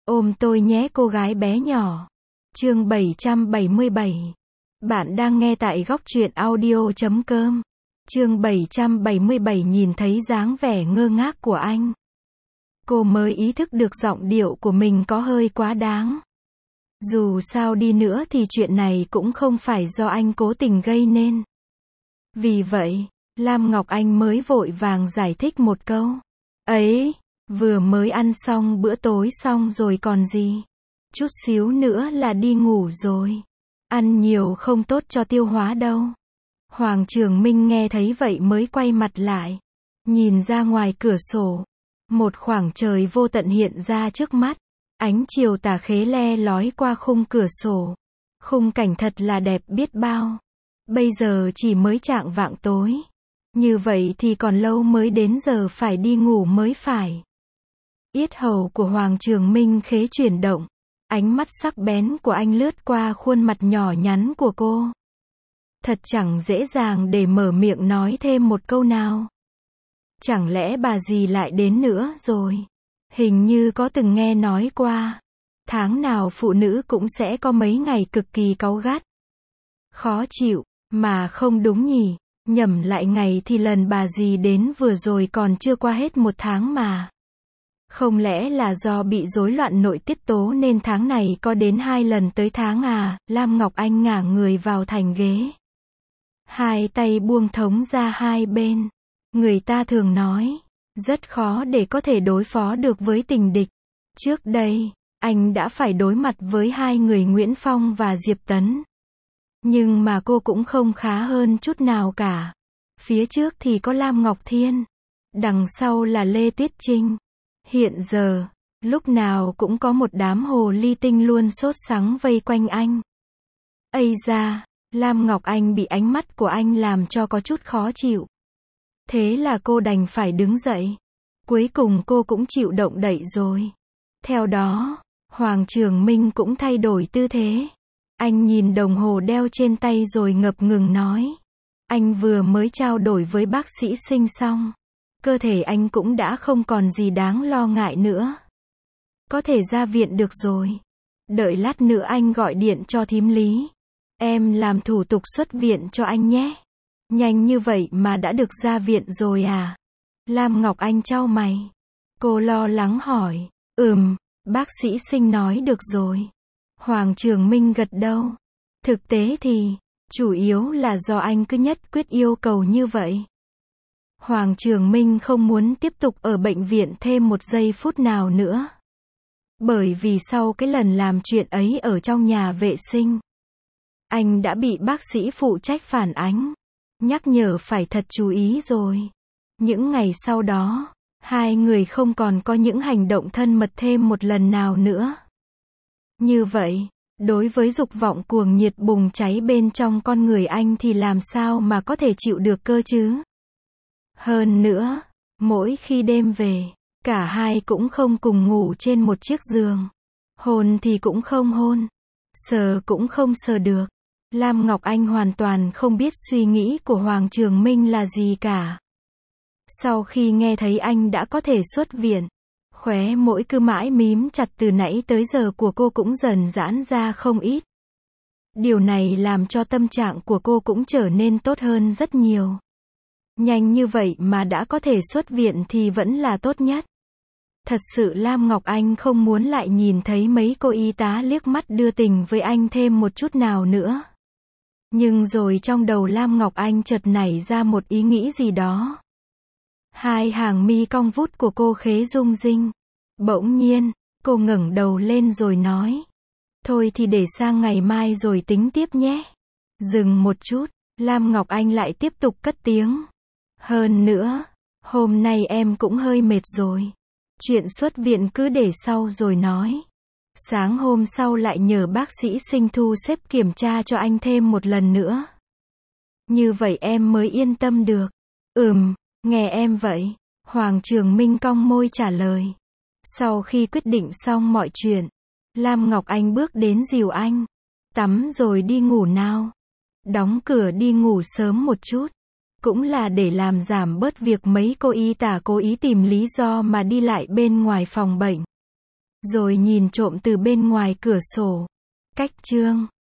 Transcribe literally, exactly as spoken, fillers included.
Ôm tôi nhé cô gái bé nhỏ. Chương bảy trăm bảy mươi bảy. Bạn đang nghe tại góc truyện audio chấm com. Chương bảy trăm bảy mươi bảy. Nhìn thấy dáng vẻ ngơ ngác của anh, cô mới ý thức được giọng điệu của mình có hơi quá đáng. Dù sao đi nữa thì chuyện này cũng không phải do anh cố tình gây nên. Vì vậy, Lam Ngọc Anh mới vội vàng giải thích một câu. Ấy, vừa mới ăn xong bữa tối xong rồi còn gì. Chút xíu nữa là đi ngủ rồi. Ăn nhiều không tốt cho tiêu hóa đâu. Hoàng Trường Minh nghe thấy vậy mới quay mặt lại. Nhìn ra ngoài cửa sổ. Một khoảng trời vô tận hiện ra trước mắt. Ánh chiều tà khế le lói qua khung cửa sổ. Khung cảnh thật là đẹp biết bao. Bây giờ chỉ mới chạng vạng tối. Như vậy thì còn lâu mới đến giờ phải đi ngủ mới phải. Yết hầu của Hoàng Trường Minh khế chuyển động. Ánh mắt sắc bén của anh lướt qua khuôn mặt nhỏ nhắn của cô. Thật chẳng dễ dàng để mở miệng nói thêm một câu nào. Chẳng lẽ bà dì lại đến nữa rồi? Hình như có từng nghe nói qua. Tháng nào phụ nữ cũng sẽ có mấy ngày cực kỳ cáu gắt. Khó chịu, mà không đúng nhỉ. Nhẩm lại ngày thì lần bà dì đến vừa rồi còn chưa qua hết một tháng mà. Không lẽ là do bị rối loạn nội tiết tố nên tháng này có đến hai lần tới tháng à? Lam Ngọc Anh ngả người vào thành ghế. Hai tay buông thống ra hai bên. Người ta thường nói, rất khó để có thể đối phó được với tình địch. Trước đây, anh đã phải đối mặt với hai người Nguyễn Phong và Diệp Tấn. Nhưng mà cô cũng không khá hơn chút nào cả. Phía trước thì có Lam Ngọc Thiên. Đằng sau là Lê Tuyết Trinh. Hiện giờ, lúc nào cũng có một đám hồ ly tinh luôn sốt sắng vây quanh anh. Ây da, Lam Ngọc Anh bị ánh mắt của anh làm cho có chút khó chịu. Thế là cô đành phải đứng dậy. Cuối cùng cô cũng chịu động đậy rồi. Theo đó, Hoàng Trường Minh cũng thay đổi tư thế. Anh nhìn đồng hồ đeo trên tay rồi ngập ngừng nói. Anh vừa mới trao đổi với bác sĩ Sinh xong. Cơ thể anh cũng đã không còn gì đáng lo ngại nữa. Có thể ra viện được rồi. Đợi lát nữa anh gọi điện cho thím Lý. Em làm thủ tục xuất viện cho anh nhé. Nhanh như vậy mà đã được ra viện rồi à? Lam Ngọc Anh chau mày. Cô lo lắng hỏi. Ừm, bác sĩ Sinh nói được rồi. Hoàng Trường Minh gật đầu. Thực tế thì, chủ yếu là do anh cứ nhất quyết yêu cầu như vậy. Hoàng Trường Minh không muốn tiếp tục ở bệnh viện thêm một giây phút nào nữa. Bởi vì sau cái lần làm chuyện ấy ở trong nhà vệ sinh, anh đã bị bác sĩ phụ trách phản ánh, nhắc nhở phải thật chú ý rồi. Những ngày sau đó, hai người không còn có những hành động thân mật thêm một lần nào nữa. Như vậy, đối với dục vọng cuồng nhiệt bùng cháy bên trong con người anh thì làm sao mà có thể chịu được cơ chứ? Hơn nữa, mỗi khi đêm về, cả hai cũng không cùng ngủ trên một chiếc giường. Hôn thì cũng không hôn, sờ cũng không sờ được. Lam Ngọc Anh hoàn toàn không biết suy nghĩ của Hoàng Trường Minh là gì cả. Sau khi nghe thấy anh đã có thể xuất viện, khóe môi cứ mãi mím chặt từ nãy tới giờ của cô cũng dần giãn ra không ít. Điều này làm cho tâm trạng của cô cũng trở nên tốt hơn rất nhiều. Nhanh như vậy mà đã có thể xuất viện thì vẫn là tốt nhất. Thật sự Lam Ngọc Anh không muốn lại nhìn thấy mấy cô y tá liếc mắt đưa tình với anh thêm một chút nào nữa. Nhưng rồi trong đầu Lam Ngọc Anh chợt nảy ra một ý nghĩ gì đó. Hai hàng mi cong vút của cô khế rung rinh. Bỗng nhiên, cô ngẩng đầu lên rồi nói. Thôi thì để sang ngày mai rồi tính tiếp nhé. Dừng một chút, Lam Ngọc Anh lại tiếp tục cất tiếng. Hơn nữa, hôm nay em cũng hơi mệt rồi. Chuyện xuất viện cứ để sau rồi nói. Sáng hôm sau lại nhờ bác sĩ Sinh thu xếp kiểm tra cho anh thêm một lần nữa. Như vậy em mới yên tâm được. Ừm, nghe em vậy. Hoàng Trường Minh cong môi trả lời. Sau khi quyết định xong mọi chuyện, Lam Ngọc Anh bước đến dìu anh. Tắm rồi đi ngủ nào. Đóng cửa đi ngủ sớm một chút. Cũng là để làm giảm bớt việc mấy cô y tá cố ý tìm lý do mà đi lại bên ngoài phòng bệnh. rồi nhìn trộm từ bên ngoài cửa sổ. Cách chương